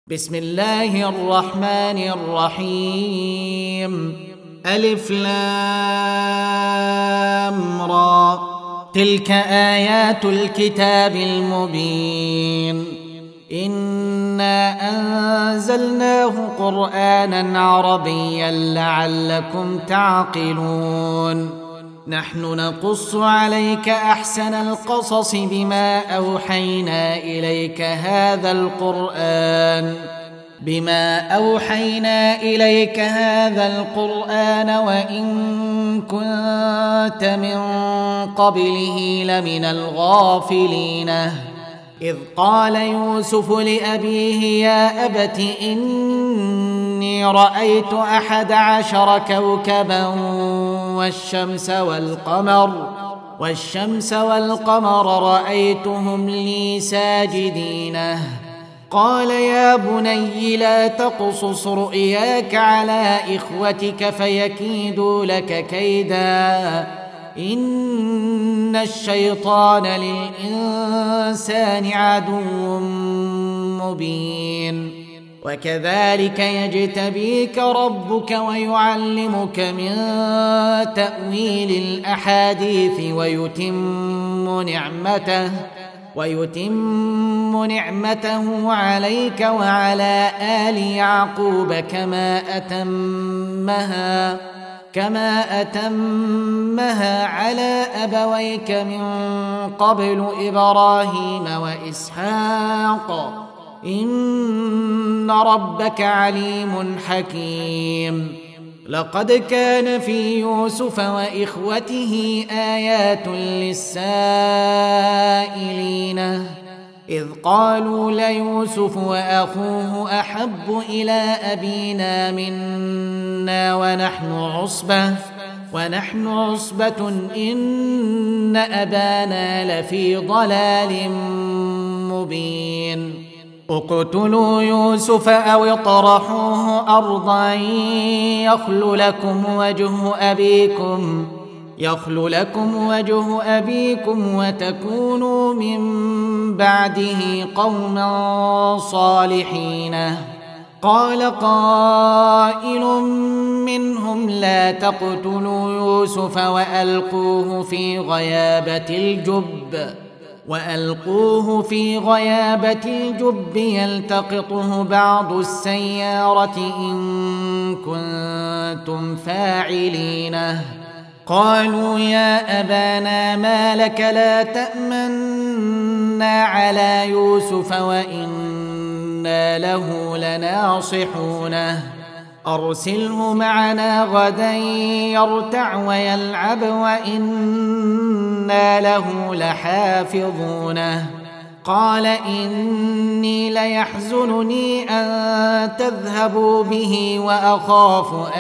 بسم الله الرحمن الرحيم. ألف لام را. تلك آيات الكتاب المبين. إنا أنزلناه قرآنا عربيا لعلكم تعقلون. نحن نقص عليك أحسن القصص بما أوحينا إليك هذا القرآن وإن كنت من قبله لمن الغافلين. إذ قال يوسف لأبيه يا أبت إني رأيت 11 كوكبا والشمس والقمر رأيتهم لي ساجدين. قال يا بني لا تقصص رؤياك على إخوتك فيكيدوا لك كيدا إن الشيطان للإنسان عدو مبين. وكذلك يجتبيك ربك ويعلمك من تأويل الأحاديث ويتم نعمته عليك وعلى آل يعقوب كما أتمها على أبويك من قبل إبراهيم وإسحاق إن ربك عليم حكيم. لقد كان في يوسف وإخوته آيات للسائلين إذ قالوا ليوسف وأخوه أحب إلى أبينا منا ونحن عصبة إن أبانا لفي ضلال مبين. اقتلوا يوسف أو اطرحوه أرضا يخل لكم وجه أبيكم وتكونوا من بعده قوما صالحين. قال قائل منهم لا تقتلوا يوسف وألقوه في غيابة الجب يلتقطه بعض السيارة إن كنتم فاعلين. قالوا يا أبانا ما لك لا تأمنا على يوسف وإنا له لناصحونه أرسله معنا غدا يرتع ويلعب وإنا له لحافظونه. قال إني ليحزنني أن تذهبوا به وأخاف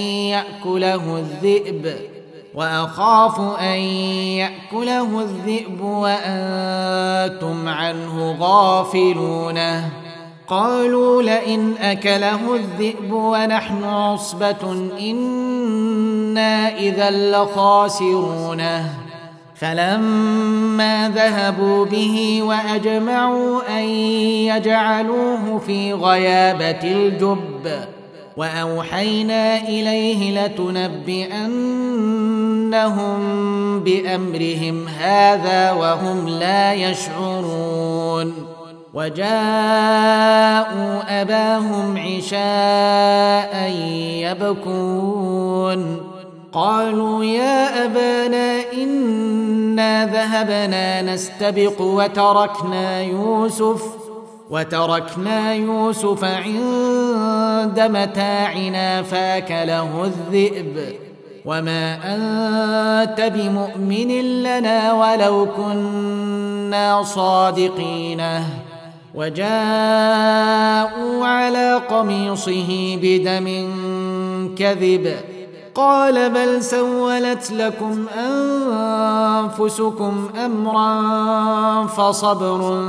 أن يأكله الذئب وأنتم عنه غافلونه. قالوا لئن أكله الذئب ونحن عصبة إنا إذا لخاسرونه. فلما ذهبوا به وأجمعوا أن يجعلوه في غيابة الجب وأوحينا إليه لتنبئنهم بأمرهم هذا وهم لا يشعرون. وجاءوا أباهم عشاء يبكون. قالوا يا أبانا إنا ذهبنا نستبق وتركنا يوسف عند متاعنا فأكله الذئب وما أنت بمؤمن لنا ولو كنا صادقين. وجاءوا على قميصه بدم كذب قال بل سولت لكم أنفسكم أمرا فصبر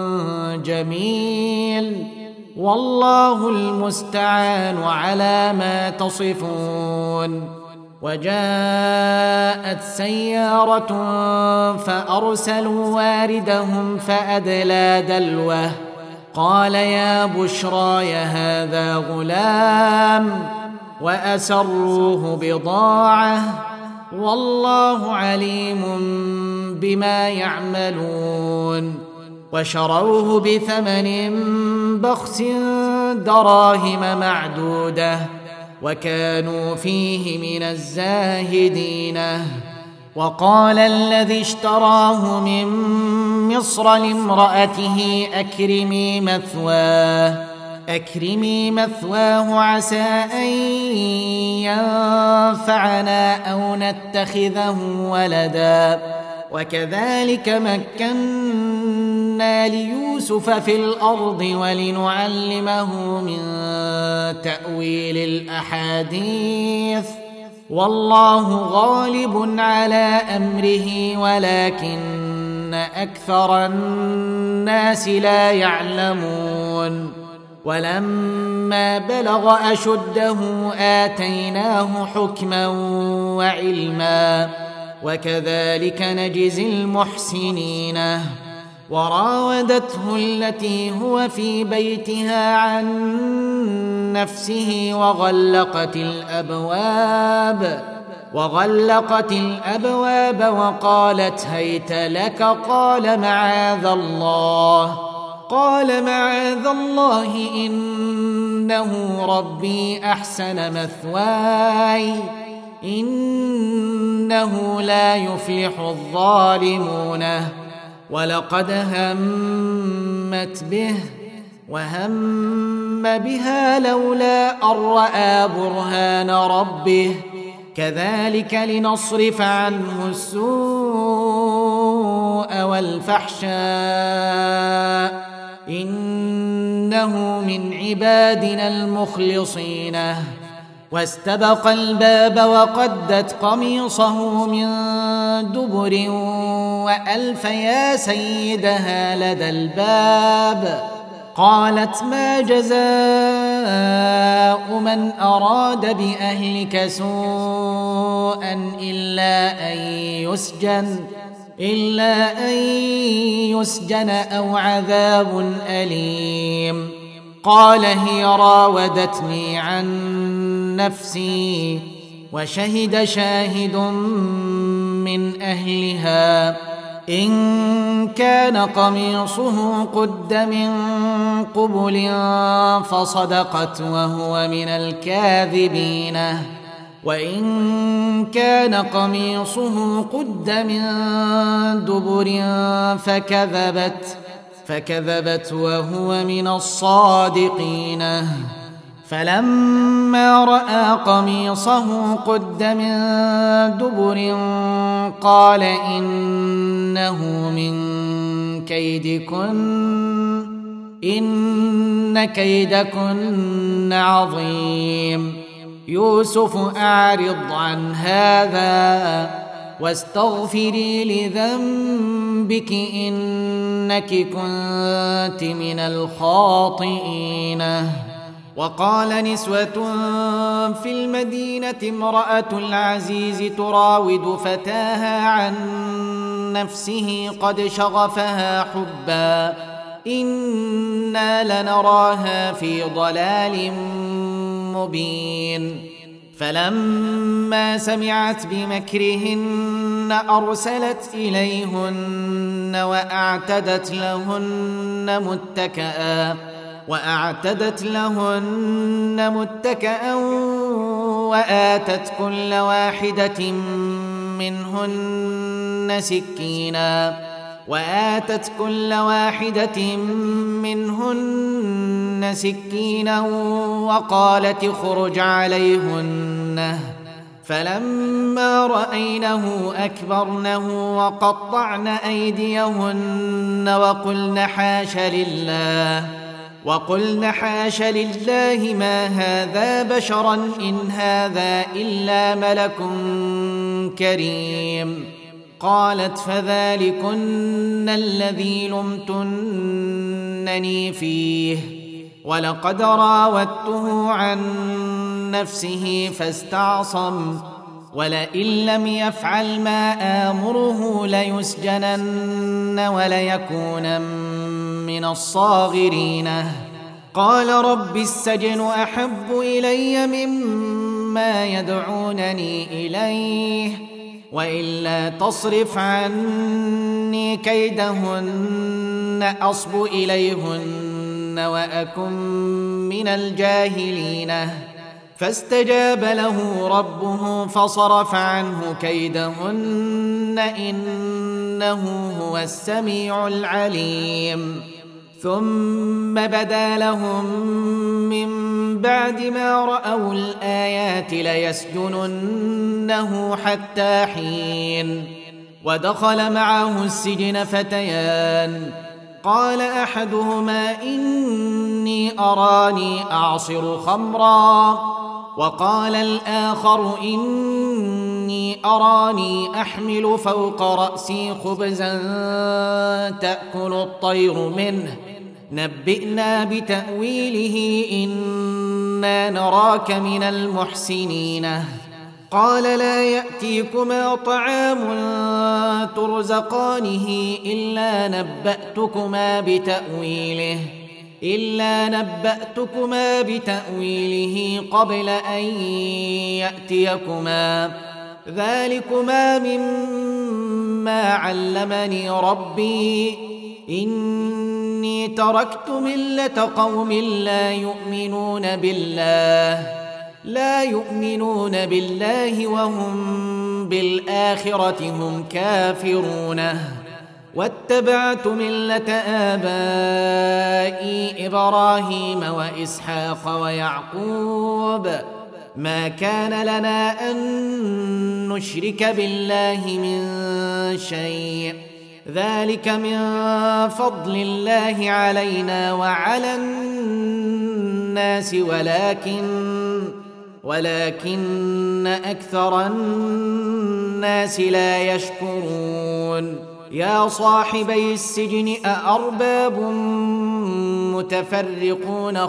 جميل والله المستعان على ما تصفون. وجاءت سيارة فأرسلوا واردهم فأدلى دلوه قال يا بشراي هذا غلام وأسروه بضاعة والله عليم بما يعملون وشروه بثمن بخس دراهم معدودة وكانوا فيه من الزاهدين. وقال الذي اشتراه من مصر لامرأته أكرمي مثواه عسى أن ينفعنا أو نتخذه ولدا وكذلك مكنا ليوسف في الأرض ولنعلمه من تأويل الأحاديث والله غالب على أمره ولكن أكثر الناس لا يعلمون. ولما بلغ أشده آتيناه حكما وعلما وكذلك نجزي المحسنين. وراودته التي هو في بيتها عن نفسه وغلقت الأبواب وقالت هيت لك قال معاذ الله إنه ربي أحسن مثواي إنه لا يفلح الظالمون. ولقد همت به وهم بها لولا أن رأى برهان ربه كذلك لنصرف عنه السوء والفحشاء إنه من عبادنا المخلصين. واستبق الباب وقدت قميصه من دبر وألف يا سيدها لدى الباب. قالت ما جزاء من أراد بأهلك سوءا إلا أن يسجن أو عذاب أليم. قال هي راودتني عن نفسي وشهد شاهد من أهلها إن كان قميصه قد من قبل فصدقت وهو من الكاذبين وإن كان قميصه قد من دبر فكذبت وهو من الصادقين. فلما رأى قميصه قد من دبر قال إنه من كيدكن إن كيدكن عظيم. يوسف أعرض عن هذا واستغفري لذنبك إنك كنت من الخاطئين. وقال نسوة في المدينة امرأة العزيز تراود فتاها عن نفسه قد شغفها حبا إنا لنراها في ضلال مبين. فلما سمعت بمكرهن أرسلت إليهن وأعتدت لهن متكئا وآتت كل واحدة منهن سكينا وقالت اخرج عليهن. فلما رأينه أكبرنه وقطعن أيديهن وقلن حاش لله ما هذا بشرا إن هذا إلا ملك كريم. قالت فذلكن الذي لمتنني فيه ولقد راودته عن نفسه فاستعصم ولئن لم يفعل ما آمره ليسجنن وليكون من الصاغرين قال رب السجن أحب إلي مما يدعونني إليه وإلا تصرف عني كيدهن أصب إليهن وأكن من الجاهلين فاستجاب له ربه فصرف عنه كيدهن إنه هو السميع العليم ثم بدا لهم من بعد ما رأوا الآيات ليسجننه حتى حين ودخل معه السجن فتيان قال أحدهما إني أراني أعصر خمرا وقال الآخر إني أراني أحمل فوق رأسي خبزا تأكل الطير منه نبئنا بتأويله إنا نراك من المحسنين قال لا يأتيكما طعام ترزقانه إلا نبأتكما بتأويله قبل أن يأتيكما ذلكما مما علمني ربي إني تركت ملة قوم لا يؤمنون بالله وهم بالآخرة هم كافرون واتبعت ملة آبائي إبراهيم وإسحاق ويعقوب ما كان لنا أن نشرك بالله من شيء ذلك من فضل الله علينا وعلى الناس ولكن أكثر الناس لا يشكرون يا صاحبي السجن أأرباب متفرقون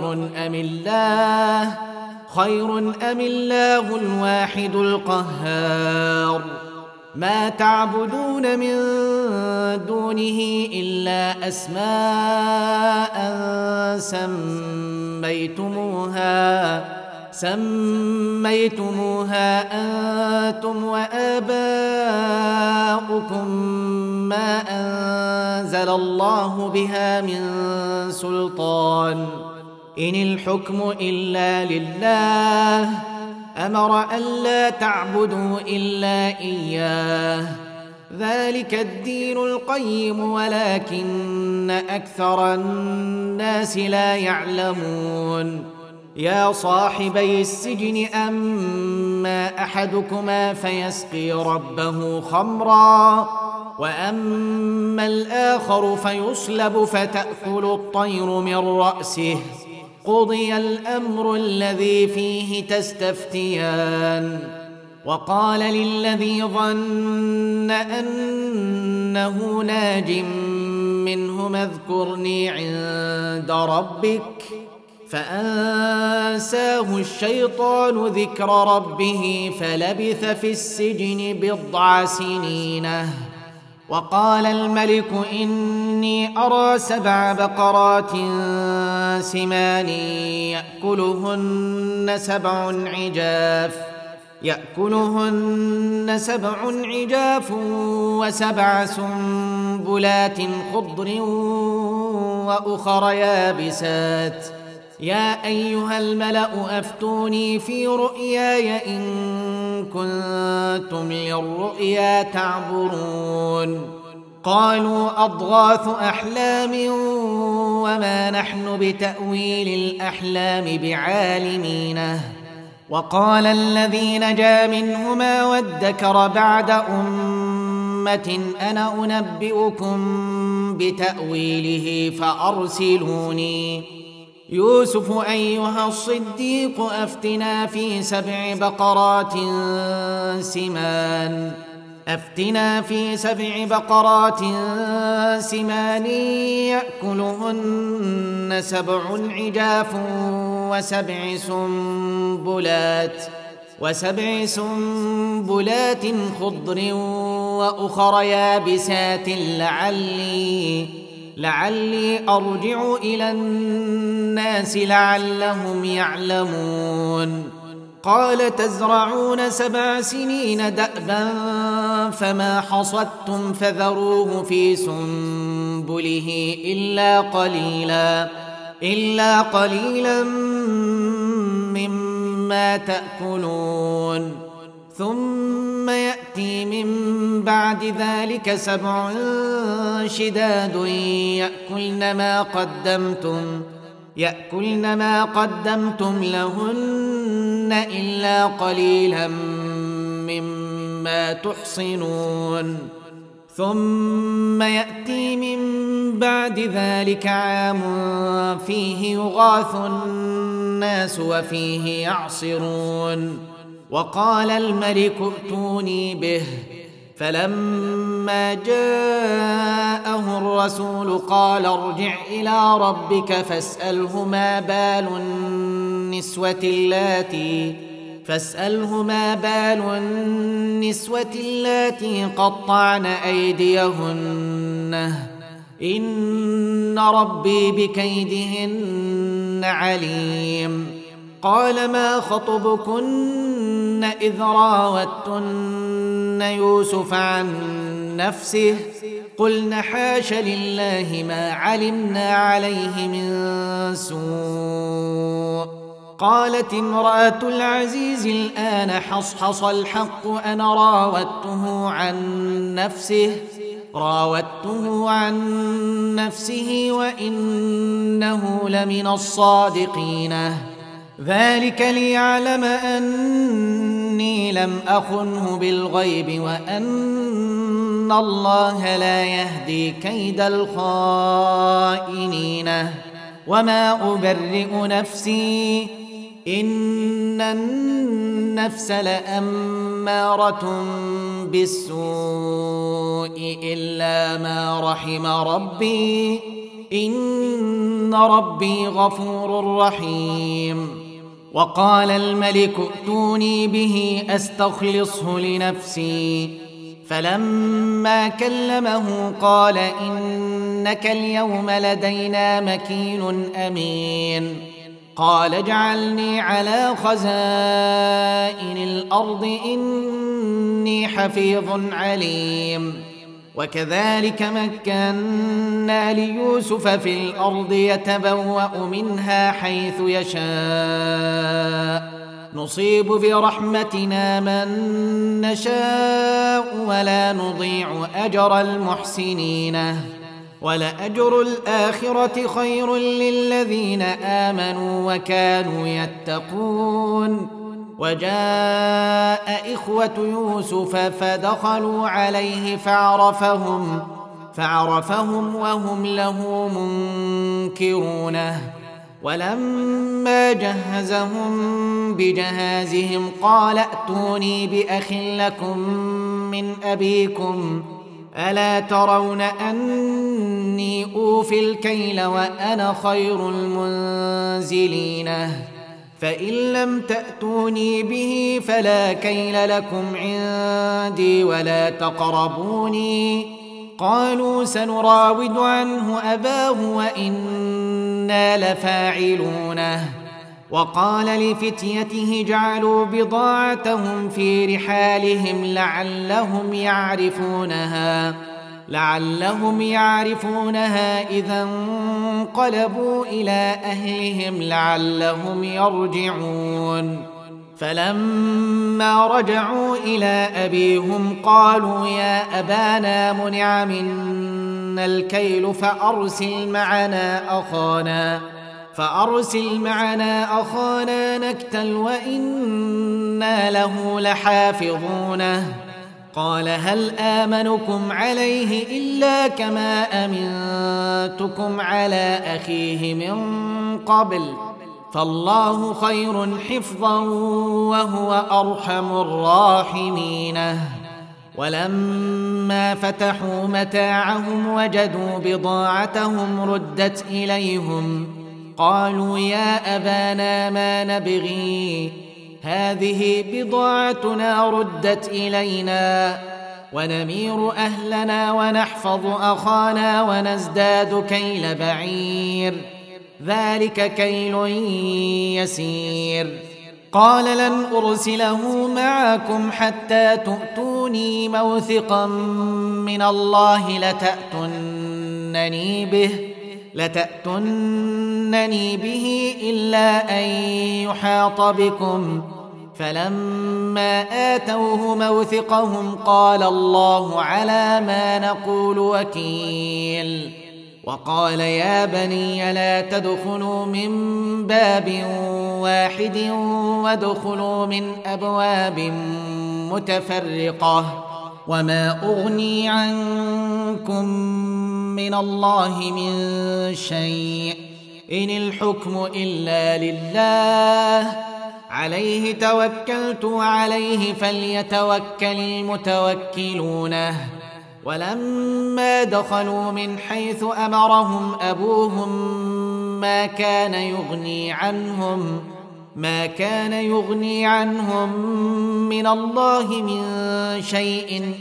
خير أم الله الواحد القهار ما تعبدون من دونه إلا أسماء سميتموها أنتم وآباؤكم ما أنزل الله بها من سلطان إن الحكم إلا لله أمر ألا تعبدوا إلا إياه ذلك الدين القيم ولكن أكثر الناس لا يعلمون يا صاحبي السجن أما أحدكما فيسقي ربه خمرا وأما الآخر فيصلب فتأكل الطير من رأسه قضي الأمر الذي فيه تستفتيان وقال للذي ظن أنه ناج منهما اذكرني عند ربك فأنساه الشيطان ذكر ربه فلبث في السجن 10 سنين وقال الملك إني أرى 7 بقرات سمان يأكلهن 7 عجاف و7 سنبلات خضر وأخر يابسات يا أيها الملأ أفتوني في رؤياي إن كنتم للرؤيا تعبرون قالوا أضغاث أحلام وما نحن بتأويل الأحلام بعالمين وقال الذي نجا منهما وادكر بعد أمة أنا أنبئكم بتأويله فأرسلوني يوسف أيها الصديق أفتنا في 7 بقرات سمان يأكلهن 7 عجاف و7 سنبلات خضر وأخر يابسات لعلي أرجع إلى الناس لعلهم يعلمون قال تزرعون 7 سنين دأبا فما حصدتم فذروه في سنبله إلا قليلا مما تأكلون ثم يأتي من بعد ذلك 7 شداد يأكلن ما قدمتم لهن إلا قليلا مما تحصنون ثم يأتي من بعد ذلك عام فيه يغاث الناس وفيه يعصرون وقال الملك ائتوني به فلما جاءه الرسول قال ارجع إلى ربك فاسأله ما بال النسوة اللاتي قطعن أيديهن إن ربي بكيدهن عليم قال ما خطبكن إذ راوتن يوسف عن نفسه قلن حاش لله ما علمنا عليه من سوء قالت امرأة العزيز الآن حصحص الحق أنا راودته عن نفسه وإنه لمن الصادقين ذلك ليعلم أني لم أخنه بالغيب وأن الله لا يهدي كيد الخائنين وما أبرئ نفسي إن النفس لأمارة بالسوء إلا ما رحم ربي إن ربي غفور رحيم وقال الملك ائتوني به أستخلصه لنفسي فلما كلمه قال إنك اليوم لدينا مكين أمين قال اجعلني على خزائن الأرض إني حفيظ عليم وكذلك مكنا ليوسف في الأرض يتبوأ منها حيث يشاء نصيب برحمتنا من نشاء ولا نضيع أجر المحسنين ولأجر الآخرة خير للذين آمنوا وكانوا يتقون وجاء إخوة يوسف فدخلوا عليه فعرفهم وهم له منكرونه ولما جهزهم بجهازهم قال ائتوني بأخ لكم من أبيكم ألا ترون أني أوفي الكيل وأنا خير المنزلين فإن لم تأتوني به فلا كيل لكم عندي ولا تقربوني قالوا سنراود عنه أباه وإنا لفاعلونه وقال لفتيته جعلوا بضاعتهم في رحالهم لعلهم يعرفونها إذا انقلبوا إلى أهلهم لعلهم يرجعون فلما رجعوا إلى أبيهم قالوا يا أبانا منع منا الكيل فأرسل معنا أخانا نكتل وإنا له لحافظونه قال هل آمنكم عليه إلا كما أمنتكم على أخيه من قبل فالله خير حفظا وهو أرحم الراحمين ولما فتحوا متاعهم وجدوا بضاعتهم ردت إليهم قالوا يا أبانا ما نبغي هذه بضاعتنا ردت إلينا ونمير أهلنا ونحفظ أخانا ونزداد كيل بعير، ذلك كيل يسير. قال لن أرسله معكم حتى تؤتوني موثقا من الله لتأتونني به إلا أن يحاط بكم. فلما آتوه موثقهم قال الله على ما نقول وكيل. وقال يا بني لا تدخلوا من باب واحد وادخلوا من أبواب متفرقة، وما أغني عنكم من الله من شيء، إن الحكم إلا لله، عليه توكلت وعليه فليتوكل المتوكلون. ولما دخلوا من حيث أمرهم أبوهم ما كان يغني عنهم من الله من شيء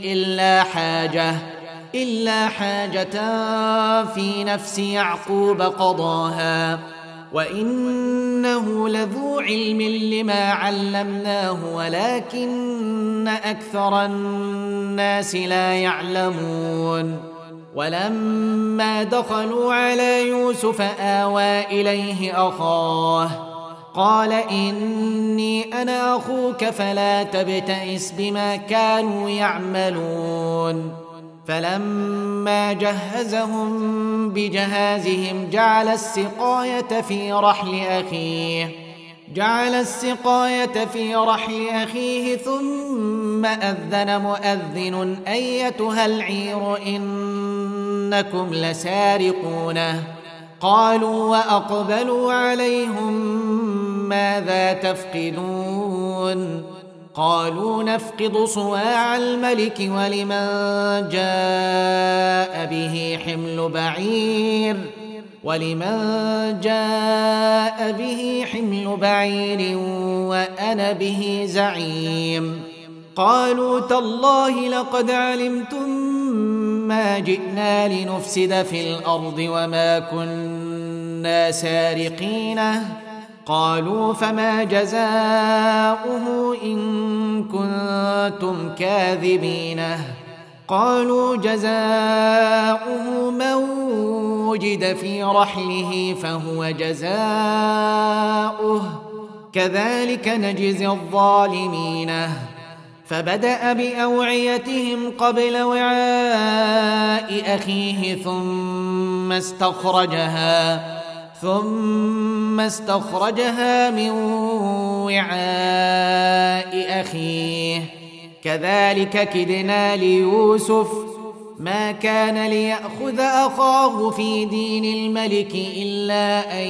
إلا حاجة في نفس يعقوب قضاها، وإنه لذو علم لما علمناه ولكن أكثر الناس لا يعلمون. ولما دخلوا على يوسف آوى إليه أخاه قال إني أنا أخوك فلا تبتئس بما كانوا يعملون. فلما جهزهم بجهازهم جعل السقاية في رحل أخيه ثم أذن مؤذن أيتها العير إنكم لسارقونه. قالوا وأقبلوا عليهم ماذا تفقدون؟ قالوا نفقد صواع الملك ولمن جاء به حمل بعير وأنا به زعيم. قالوا تالله لقد علمتم ما جئنا لنفسد في الأرض وما كنا سارقين. قالوا فما جزاؤه إن كنتم كاذبين؟ قالوا جزاؤه من وجد في رحله فهو جزاؤه كذلك نجزي الظالمين. فبدأ بأوعيتهم قبل وعاء أخيه ثم استخرجها من وعاء أخيه كذلك كدنا ليوسف ما كان ليأخذ أخاه في دين الملك إلا أن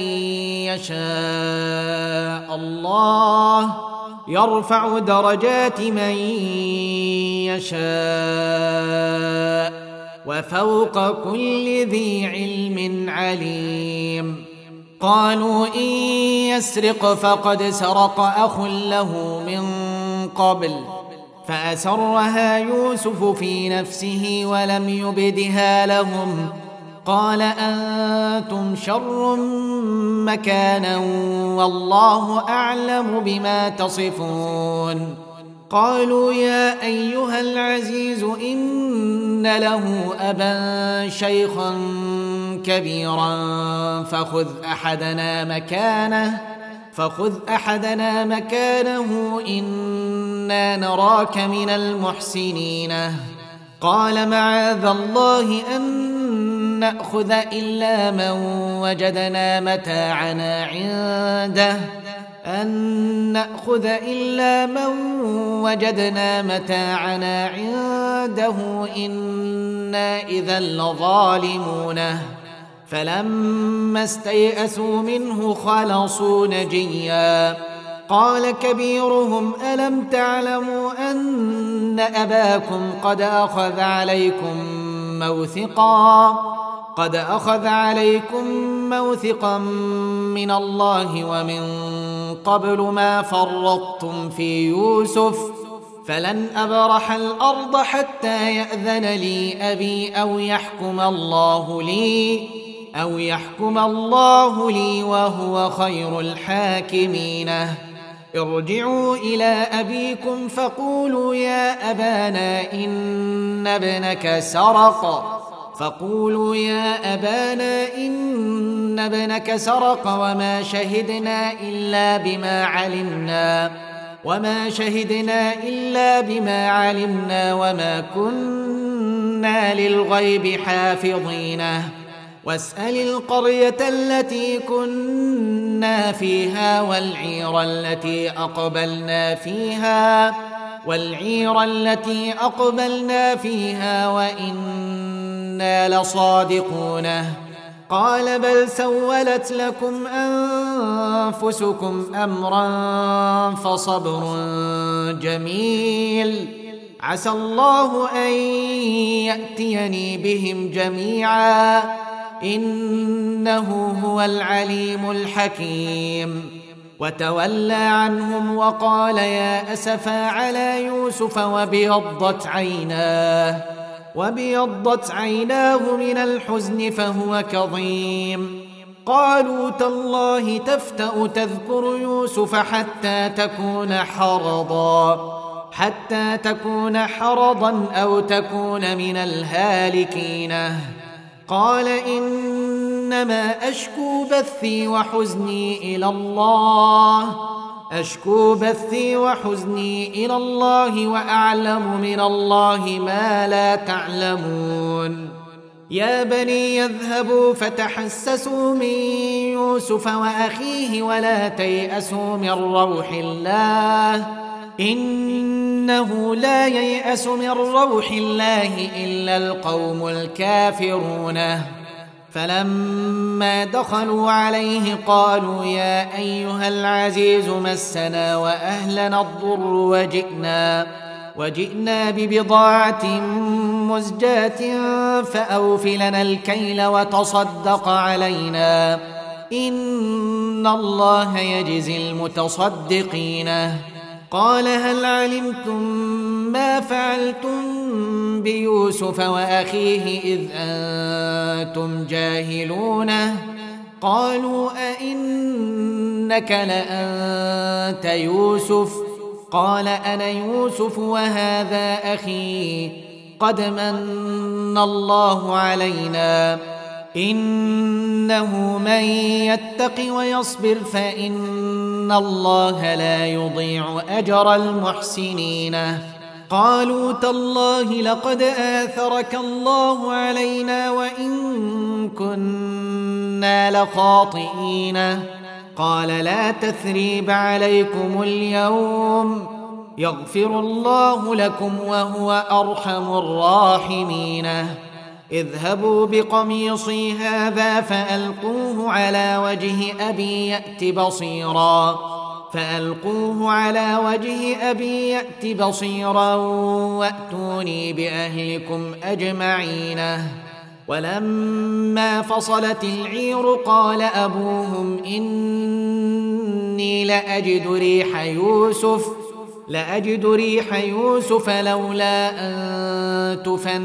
يشاء الله يرفع درجات من يشاء وفوق كل ذي علم عليم. قالوا إن يسرق فقد سرق أخ له من قبل فأسرها يوسف في نفسه ولم يبدها لهم. قال أنتم شر مكانا والله أعلم بما تصفون. قالوا يا أيها العزيز إن له أبا شيخا كبيرا فخذ أحدنا مكانه إنا نراك من المحسنين. قال معاذ الله أن نأخذ إلا من وجدنا متاعنا عنده إنا إذا لظالمون. فلما استيئسوا منه خلصوا نجيا. قال كبيرهم ألم تعلموا أن أباكم قد أخذ عليكم موثقا من الله ومن قبل ما فرطتم في يوسف فلن أبرح الأرض حتى يأذن لي أبي أو يحكم الله لي وهو خير الحاكمين. ارجعوا إلى أبيكم فقولوا يا أبانا إن ابنك سرق وما شهدنا إلا بما علمنا وما كنا للغيب حافظين. واسأل القرية التي كنا فيها والعير التي أقبلنا فيها وإنا لصادقون. قال بل سولت لكم أنفسكم أمرا فصبر جميل عسى الله أن يأتيني بهم جميعا إنه هو العليم الحكيم. وتولى عنهم وقال يا أسفا على يوسف وابيضت عيناه من الحزن فهو كظيم. قالوا تالله تفتأ تذكر يوسف حتى تكون حرضا أو تكون من الهالكين. قال إنما أشكو بثي وحزني إلى الله وأعلم من الله ما لا تعلمون. يا بني يذهبوا فتحسسوا من يوسف وأخيه ولا تيأسوا من روح الله إنه لا ييأس من روح الله إلا القوم الكافرون. فلما دخلوا عليه قالوا يا أيها العزيز مسنا وأهلنا الضر وجئنا ببضاعة مزجاة فأوف لنا الكيل وتصدق علينا إن الله يجزي المتصدقين. قال هل علمتم ما فعلتم بيوسف وأخيه إذ أنتم جاهلون؟ قالوا أئنك لأنت يوسف؟ قال أنا يوسف وهذا أخي قد من الله علينا إنه من يتق ويصبر فإن الله لا يضيع أجر المحسنين. قالوا تالله لقد آثرك الله علينا وإن كنا لخاطئين. قال لا تثريب عليكم اليوم يغفر الله لكم وهو أرحم الراحمين. اذهبوا بقميصي هذا فألقوه على وجه أبي يأت بصيرا وأتوني بأهلكم أجمعين. ولما فصلت العير قال أبوهم إني لأجد ريح يوسف لولا أن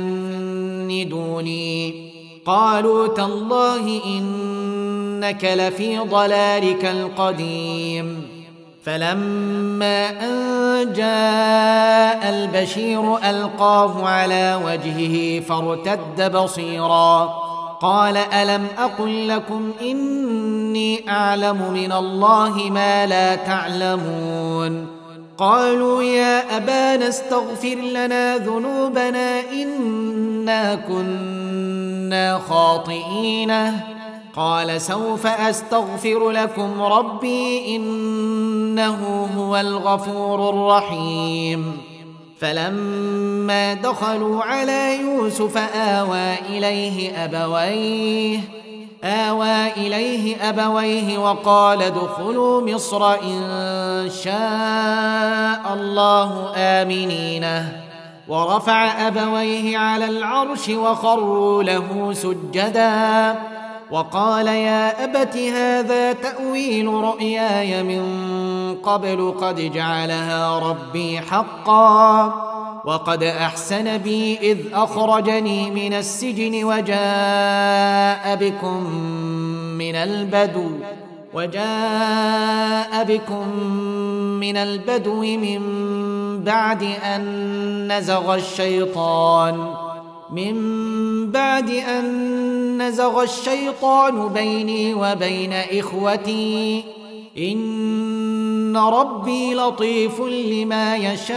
تفندوني. قالوا تالله إنك لفي ضلالك القديم. فلما أن جاء البشير ألقاه على وجهه فارتد بصيرا قال ألم أقل لكم إني أعلم من الله ما لا تعلمون. قالوا يا أبانا استغفر لنا ذنوبنا إنا كنا خاطئين. قال سوف أستغفر لكم ربي إنه هو الغفور الرحيم. فلما دخلوا على يوسف آوى إليه أبويه وقال ادخلوا مصر إن شاء الله آمنين. ورفع أبويه على العرش وخروا له سجدا وقال يا أبت هذا تأويل رؤياي من قبل قد جعلها ربي حقا وقد أحسن بي إذ أخرجني من السجن وجاء بكم من البدو من بعد أن نزغ الشيطان بيني وبين إخوتي إن ربي لطيف لما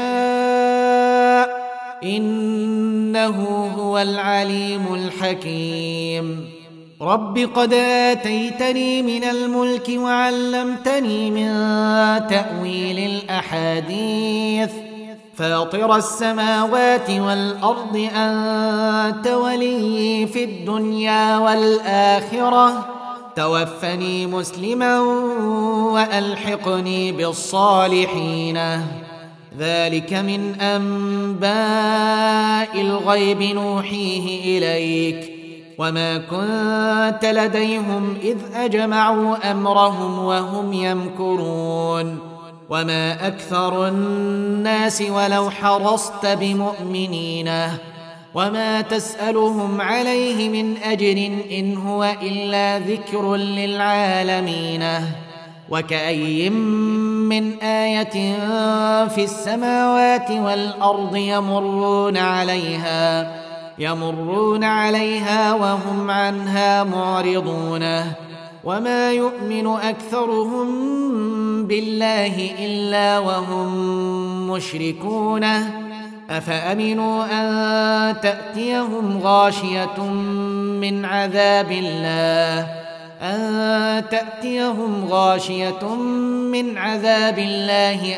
يشاء إنه هو العليم الحكيم رب قد آتيتني من الملك وعلمتني من تأويل الأحاديث فاطر السماوات والأرض أنت ولي في الدنيا والآخرة توفني مسلما وألحقني بالصالحين ذلك من أنباء الغيب نوحيه إليك وما كنت لديهم إذ أجمعوا أمرهم وهم يمكرون وما أكثر الناس ولو حرصت بمؤمنين وما تسألهم عليه من أجر إن هو إلا ذكر للعالمين وكأي من آية في السماوات والأرض يمرون عليها وهم عنها معرضون وما يؤمن أكثرهم بالله إلا وهم مشركون أفأمنوا أن تأتيهم غاشية من عذاب الله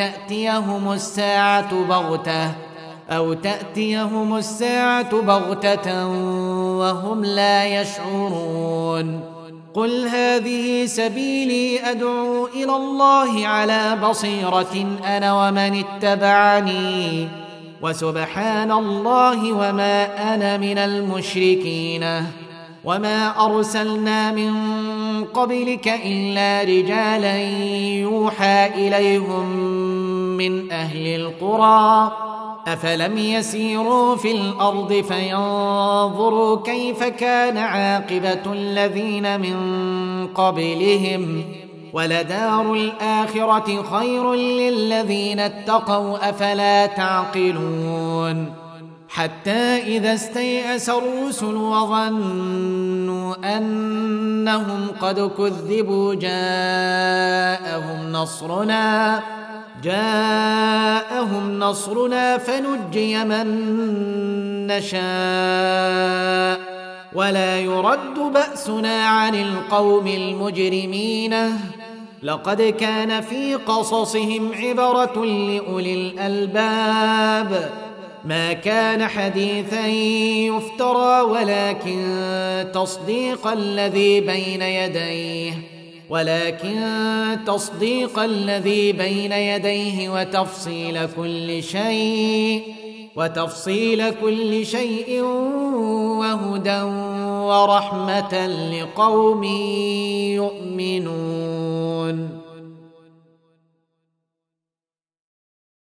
أو تأتيهم الساعة بغتة وهم لا يشعرون قل هذه سبيلي أدعو إلى الله على بصيرة أنا ومن اتبعني وسبحان الله وما أنا من المشركين وما أرسلنا من قبلك إلا رجالا يوحى إليهم من أهل القرى أفلم يسيروا في الأرض فينظروا كيف كان عاقبة الذين من قبلهم ولدار الآخرة خير للذين اتقوا أفلا تعقلون حتى إذا استيأس الرسل وظنوا أنهم قد كذبوا جاءهم نصرنا فنجي من نشاء ولا يرد بأسنا عن القوم المجرمين لقد كان في قصصهم عبرة لأولي الألباب ما كان حديثا يفترى ولكن تصديق الذي بين يديه وتفصيل كل شيء وهدى ورحمة لقوم يؤمنون